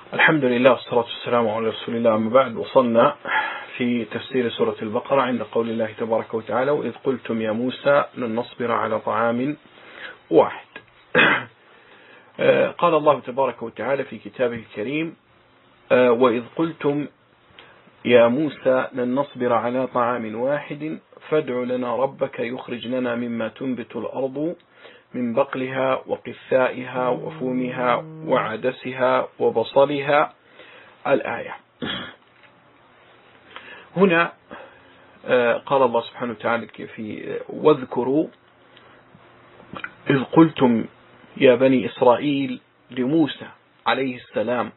الحمد لله والصلاة والسلام على رسول الله. أما بعد، وصلنا في تفسير سورة البقرة عند قول الله تبارك وتعالى: وإذ قلتم يا موسى لن نصبر على طعام واحد. قال الله تبارك وتعالى في كتابه الكريم: وإذ قلتم يا موسى لن نصبر على طعام واحد فادع لنا ربك يخرج لنا مما تنبت الأرض من بقلها وقثائها وفومها وعدسها وبصلها. الآية. هنا قال الله سبحانه وتعالى واذكروا إذ قلتم يا بني إسرائيل لموسى عليه السلام: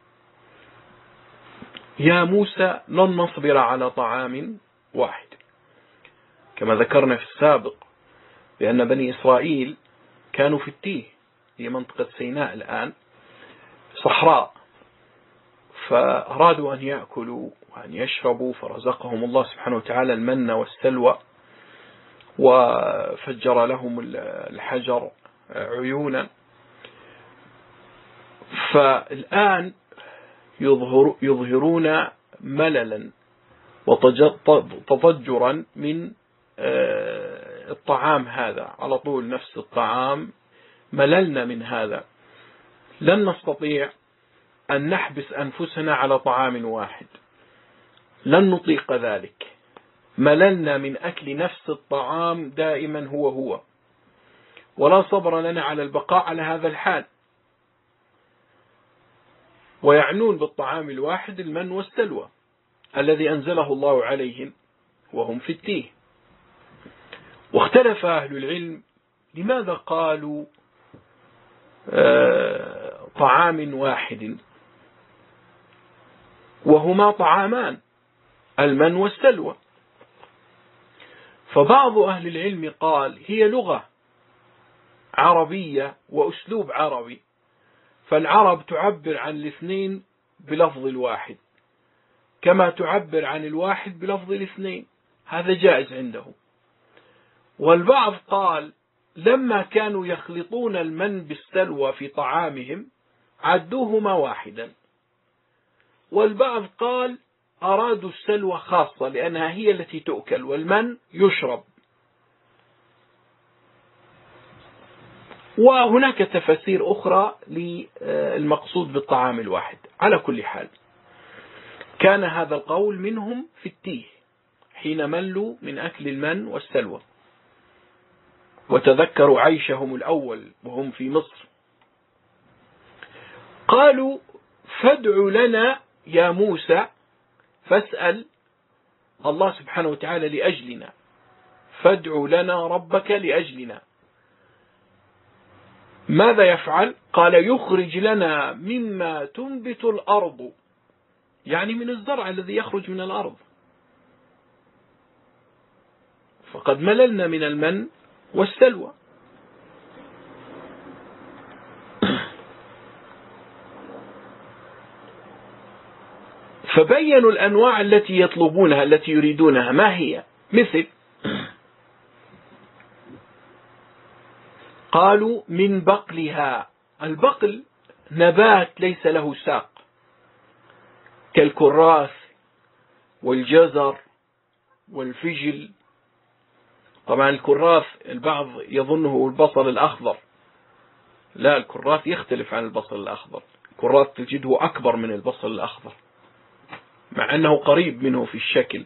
يا موسى لن نصبر على طعام واحد. كما ذكرنا في السابق بأن بني إسرائيل كانوا في التيه، هي منطقة سيناء الآن صحراء، فأرادوا أن يأكلوا وأن يشربوا، فرزقهم الله سبحانه وتعالى المن والسلوى، وفجر لهم الحجر عيونا. فالآن يظهرون مللا وتضجرا من الطعام هذا، على طول نفس الطعام، مللنا من هذا، لن نستطيع أن نحبس أنفسنا على طعام واحد، لن نطيق ذلك، مللنا من أكل نفس الطعام دائما هو، ولا صبر لنا على البقاء على هذا الحال. ويعنون بالطعام الواحد المن والسلوى الذي أنزله الله عليهم وهم في التيه. واختلف أهل العلم لماذا قالوا طعام واحد وهما طعامان، المن والسلوى. فبعض أهل العلم قال هي لغة عربية وأسلوب عربي، فالعرب تعبر عن الاثنين بلفظ الواحد كما تعبر عن الواحد بلفظ الاثنين، هذا جائز عندهم. والبعض قال لما كانوا يخلطون المن بالسلوى في طعامهم عدوهما واحدا. والبعض قال أرادوا السلوى خاصة لأنها هي التي تؤكل والمن يشرب. وهناك تفاسير أخرى للمقصود بالطعام الواحد. على كل حال، كان هذا القول منهم في التيه حين ملوا من أكل المن والسلوى، وتذكروا عيشهم الأول وهم في مصر. قالوا فادع لنا يا موسى، فاسأل الله سبحانه وتعالى لأجلنا، فادع لنا ربك لأجلنا. ماذا يفعل؟ قال يخرج لنا مما تنبت الأرض، يعني من الزرع الذي يخرج من الأرض، فقد مللنا من المن والسلوى. فبينوا الأنواع التي يطلبونها التي يريدونها ما هي، مثل قالوا من بقلها. البقل نبات ليس له ساق كالكراث والجزر والفجل. طبعا الكراث البعض يظنه البصل الأخضر، لا، الكراث يختلف عن البصل الأخضر. الكراث تجده أكبر من البصل الأخضر مع أنه قريب منه في الشكل.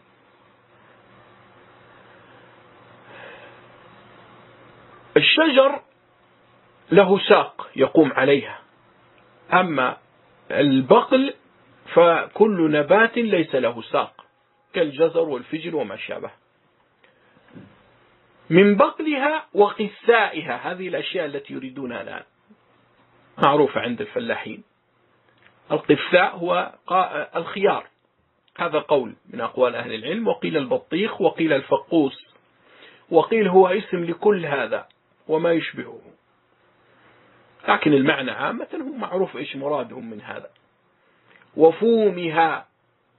الشجر له ساق يقوم عليها، أما البقل فكل نبات ليس له ساق كالجزر والفجل وما شابه. من بقلها وقثائها، هذه الأشياء التي يريدونها الآن معروفة عند الفلاحين. القثاء هو الخيار، هذا قول من أقوال أهل العلم، وقيل البطيخ، وقيل الفقوس، وقيل هو اسم لكل هذا وما يشبهه، لكن المعنى عامة هم معروف إيش مرادهم من هذا. وفومها،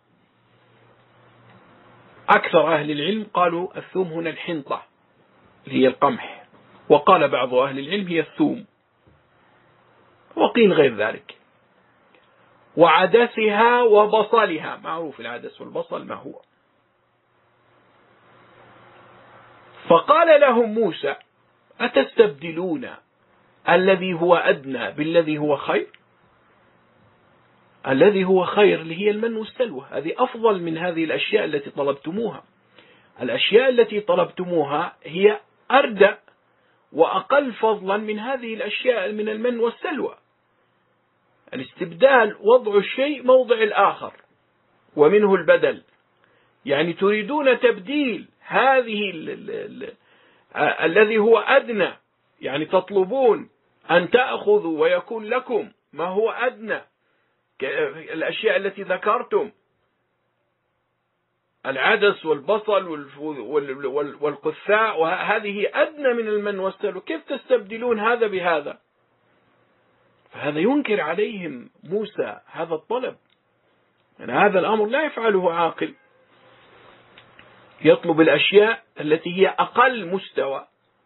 أكثر أهل العلم قالوا الثوم هنا الحنطة اللي هي القمح، وقال بعض أهل العلم هي الثوم، وقيل غير ذلك. وعدسها وبصلها. معروف العدس والبصل ما هو. فقال لهم موسى: أتستبدلون الذي هو أدنى بالذي هو خير؟ الذي هو خير اللي هي المن والسلوى، هذه أفضل من هذه الأشياء التي طلبتموها. الأشياء التي طلبتموها هي أردى وأقل فضلا من هذه الأشياء من المن والسلوى. الاستبدال وضع الشيء موضع الآخر ومنه البدل، يعني تريدون تبديل هذه الذي هو أدنى، يعني تطلبون أن تأخذوا ويكون لكم ما هو أدنى، الأشياء التي ذكرتم العدس والبصل والقثاء، وهذه أدنى من المن والسلوى، كيف تستبدلون هذا بهذا؟ فهذا ينكر عليهم موسى هذا الطلب، يعني هذا الأمر لا يفعله عاقل، يطلب الأشياء التي هي أقل مستوى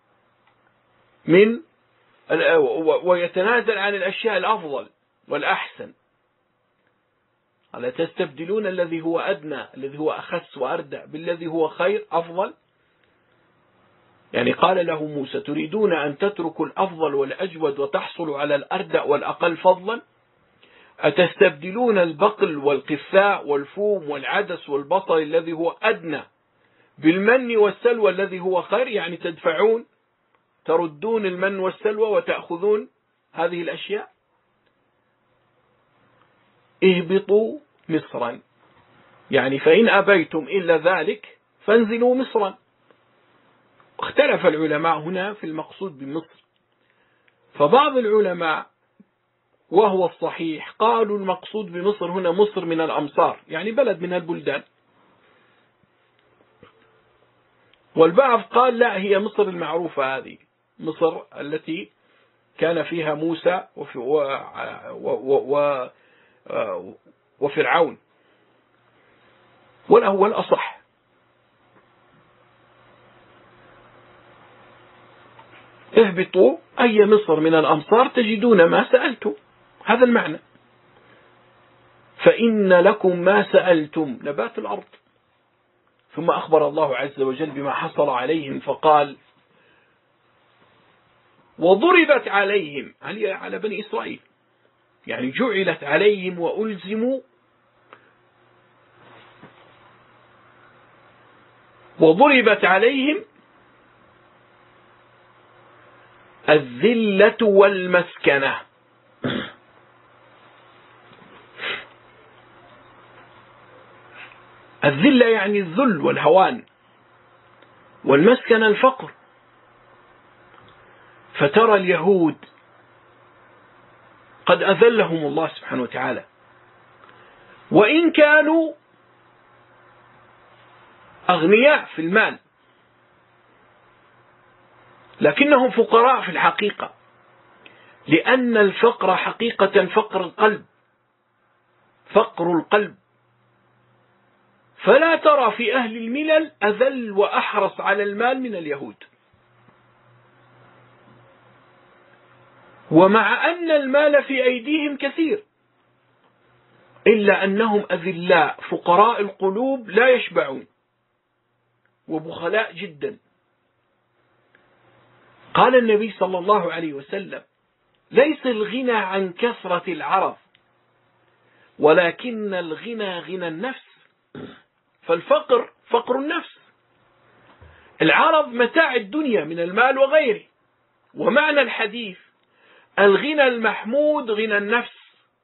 من ويتنازل عن الأشياء الأفضل والأحسن. ألا تستبدلون الذي هو أدنى، الذي هو أخس وأردى، بالذي هو خير أفضل؟ يعني قال له موسى: تريدون أن تتركوا الأفضل والأجود وتحصلوا على الأردى والأقل فضلا؟ أتستبدلون البقل والقثاء والفوم والعدس والبصل الذي هو أدنى بالمن والسلوى الذي هو خير؟ يعني تدفعون، تردون المن والسلوى وتأخذون هذه الأشياء. اهبطوا مصرا، يعني فإن أبيتم إلا ذلك فانزلوا مصرا. اختلف العلماء هنا في المقصود بمصر، فبعض العلماء وهو الصحيح قالوا المقصود بمصر هنا مصر من الأمصار، يعني بلد من البلدان، والبعض قال لا، هي مصر المعروفة، هذه مصر التي كان فيها موسى وفرعون، والأول الأصح. اهبطوا أي مصر من الأمصار تجدون ما سألتم، هذا المعنى. فإن لكم ما سألتم، نبات الأرض. ثم أخبر الله عز وجل بما حصل عليهم فقال: وضربت عليهم، على بني إسرائيل، يعني جعلت عليهم وألزموا، وضربت عليهم الذلة والمسكنة. الذلة يعني الذل والهوان، والمسكنة الفقر. فترى اليهود قد أذلهم الله سبحانه وتعالى، وإن كانوا أغنياء في المال لكنهم فقراء في الحقيقة، لأن الفقر حقيقة فقر القلب، فقر القلب. فلا ترى في أهل الملل أذل وأحرص على المال من اليهود، ومع أن المال في أيديهم كثير إلا أنهم أذلاء فقراء القلوب لا يشبعون وبخلاء جدا. قال النبي صلى الله عليه وسلم: ليس الغنى عن كثرة العرض ولكن الغنى غنى النفس. فالفقر فقر النفس، العرض متاع الدنيا من المال وغيره، ومعنى الحديث الغنى المحمود غنى النفس،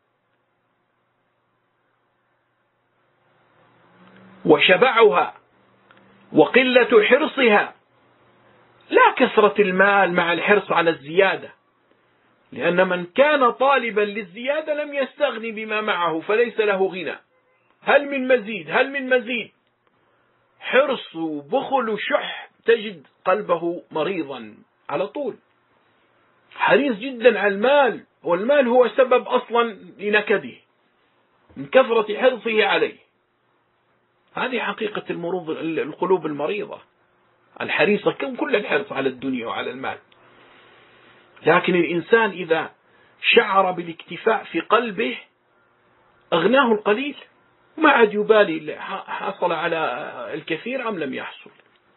وشبعها وقلة حرصها، لا كثرة المال مع الحرص على الزيادة، لأن من كان طالبا للزيادة لم يستغني بما معه فليس له غنى. هل من مزيد، هل من مزيد، حرص وبخل وشح، تجد قلبه مريضا على طول، حريص جدا على المال، والمال هو سبب أصلا لنكده من كثرة حرصه عليه. هذه حقيقة المرض، القلوب المريضة الحريصة، كل الحرص على الدنيا وعلى المال. لكن الإنسان إذا شعر بالاكتفاء في قلبه أغناه القليل، ما عاد يبالي حصل على الكثير أم لم يحصل.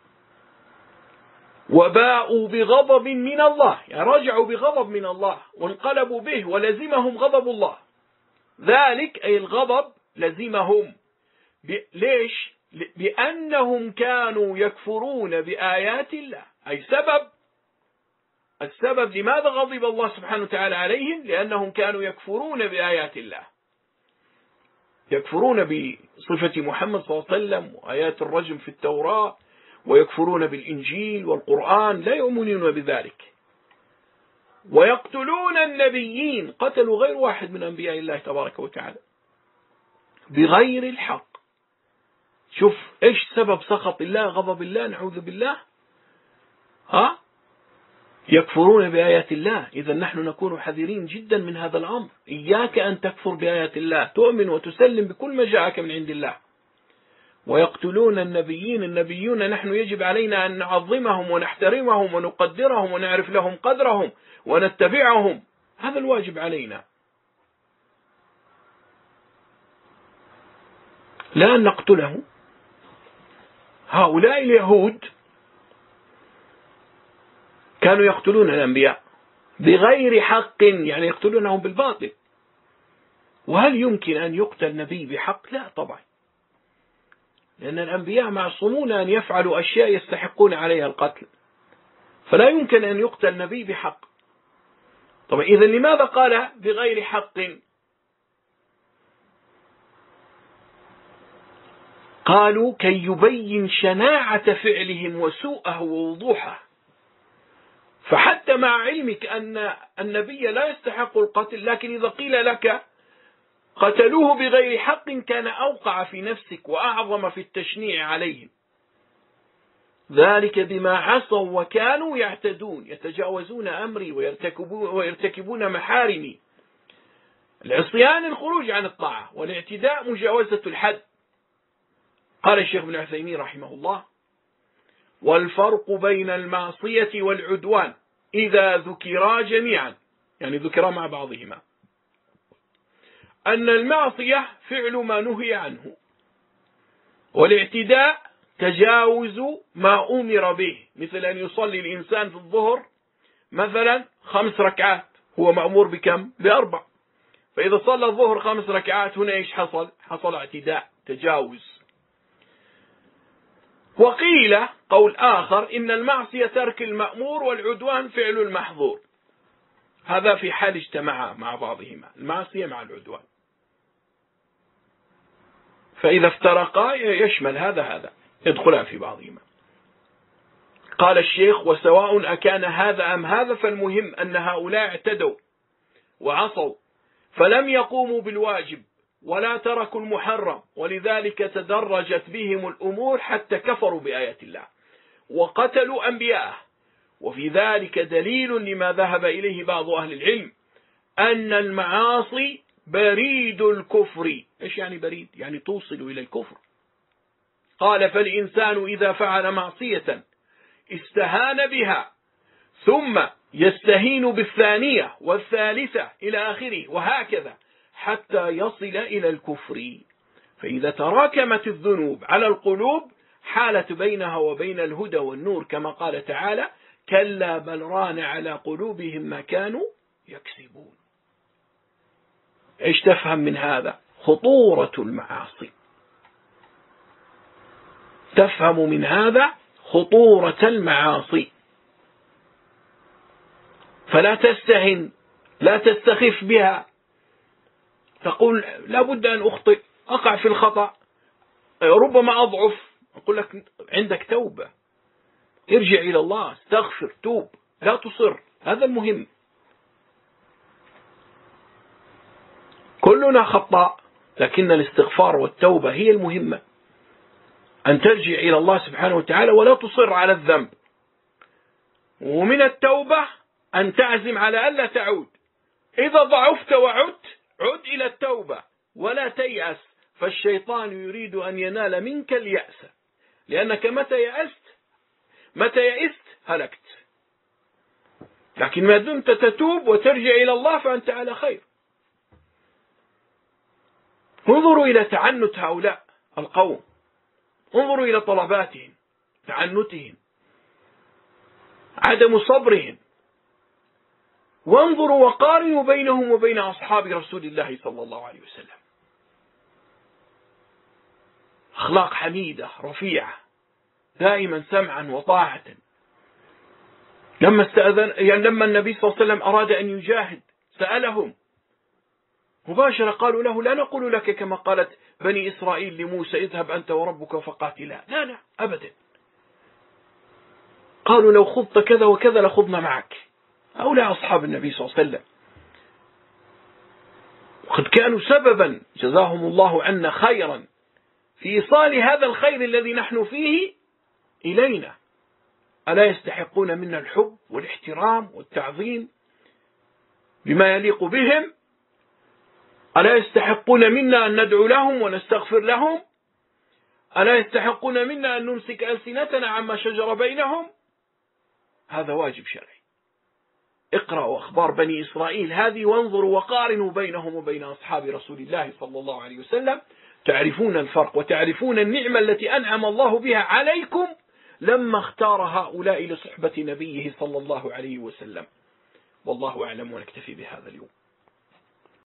وباءوا بغضب من الله، يعني رجعوا بغضب من الله وانقلبوا به ولزمهم غضب الله. ذلك أي الغضب لزمهم. ليش؟ بأنهم كانوا يكفرون بآيات الله، أي السبب لماذا غضب الله سبحانه وتعالى عليهم؟ لأنهم كانوا يكفرون بآيات الله، يكفرون بصفة محمد صلى الله عليه وسلم وآيات الرجم في التوراة، ويكفرون بالإنجيل والقرآن، لا يؤمنون بذلك. ويقتلون النبيين، قتلوا غير واحد من أنبياء الله تبارك وتعالى بغير الحق. شوف إيش سبب سخط الله غضب الله، نعوذ بالله. يكفرون بآيات الله. إذا نحن نكون حذرين جدا من هذا الأمر. إياك أن تكفر بآيات الله، تؤمن وتسلم بكل ما جاءك من عند الله. ويقتلون النبيين، النبيون نحن يجب علينا أن نعظمهم ونحترمهم ونقدرهم ونعرف لهم قدرهم ونتبعهم، هذا الواجب علينا، لا أن نقتلهم. هؤلاء اليهود كانوا يقتلون الأنبياء بغير حق، يعني يقتلونهم بالباطل. وهل يمكن أن يقتل نبي بحق؟ لا طبعا، لأن الأنبياء معصومون أن يفعلوا أشياء يستحقون عليها القتل، فلا يمكن أن يقتل نبي بحق. طبعا إذا لماذا قال بغير حق؟ قالوا كي يبين شناعة فعلهم وسوءه ووضوحه. فحتى مع علمك أن النبي لا يستحق القتل، لكن إذا قيل لك قتلوه بغير حق كان أوقع في نفسك وأعظم في التشنيع عليهم. ذلك بما عصوا وكانوا يعتدون، يتجاوزون أمري ويرتكبون محارمي. العصيان الخروج عن الطاعة، والاعتداء مجاوزة الحد. قال الشيخ ابن عثيمين رحمه الله: والفرق بين المعصية والعدوان إذا ذكرا جميعا، يعني ذكرا مع بعضهما، أن المعصية فعل ما نهي عنه، والاعتداء تجاوز ما أمر به، مثل أن يصلي الإنسان في الظهر مثلا 5 ركعات، هو مأمور بكم؟ ب4، فإذا صلى الظهر 5 ركعات هنا إيش حصل اعتداء، تجاوز. وقيل قول آخر إن المعصية ترك المأمور والعدوان فعل المحظور. هذا في حال اجتمعا مع بعضهما، المعصية مع العدوان. فإذا افترقا يشمل هذا يدخلان في بعضهما. قال الشيخ: وسواء أكان هذا أم هذا، فالمهم أن هؤلاء اعتدوا وعصوا، فلم يقوموا بالواجب ولا تركوا المحرم، ولذلك تدرجت بهم الأمور حتى كفروا بآيات الله وقتلوا أنبياءه. وفي ذلك دليل لما ذهب إليه بعض أهل العلم أن المعاصي بريد الكفر. إيش يعني بريد؟ يعني توصل إلى الكفر. قال: فالإنسان إذا فعل معصية استهان بها، ثم يستهين بالثانية والثالثة إلى آخره، وهكذا حتى يصل إلى الكفر. فإذا تراكمت الذنوب على القلوب حالت بينها وبين الهدى والنور، كما قال تعالى: كلا بل ران على قلوبهم ما كانوا يكسبون. ايش تفهم من هذا؟ خطورة المعاصي. تفهم من هذا خطورة المعاصي، فلا تستهن، لا تستخف بها، تقول لا بد أن أخطئ، أقع في الخطأ، ربما أضعف. أقول لك عندك توبة، ارجع إلى الله، استغفر، توب، لا تصر. هذا المهم. كلنا خطاء، لكن الاستغفار والتوبة هي المهمة، أن ترجع إلى الله سبحانه وتعالى ولا تصر على الذنب. ومن التوبة أن تعزم على ألا تعود. إذا ضعفت وعدت، عد إلى التوبة ولا تيأس، فالشيطان يريد أن ينال منك اليأس، لأنك متى يأست هلكت. لكن ما دمت تتوب وترجع إلى الله فأنت على خير. انظروا إلى تعنت هؤلاء القوم، انظروا إلى طلباتهم، تعنتهم، عدم صبرهم، وانظروا وقارنوا بينهم وبين أصحاب رسول الله صلى الله عليه وسلم. أخلاق حميدة رفيعة، دائما سمعا وطاعة. لما النبي صلى الله عليه وسلم أراد أن يجاهد سألهم مباشرة، قالوا له: لا نقول لك كما قالت بني إسرائيل لموسى: اذهب أنت وربك فقاتلا. لا أبدا. قالوا: لو خضت كذا وكذا لخضنا معك. هؤلاء أصحاب النبي صلى الله عليه وسلم، وقد كانوا سببا جزاهم الله عنا خيرا في إيصال هذا الخير الذي نحن فيه إلينا. ألا يستحقون منا الحب والاحترام والتعظيم بما يليق بهم؟ ألا يستحقون منا أن ندعو لهم ونستغفر لهم؟ ألا يستحقون منا أن نمسك ألسنتنا عما شجر بينهم؟ هذا واجب شرعي. اقرأوا أخبار بني إسرائيل هذه وانظروا وقارنوا بينهم وبين أصحاب رسول الله صلى الله عليه وسلم، تعرفون الفرق وتعرفون النعمة التي أنعم الله بها عليكم لما اختار هؤلاء لصحبة نبيه صلى الله عليه وسلم. والله أعلم، ونكتفي بهذا اليوم.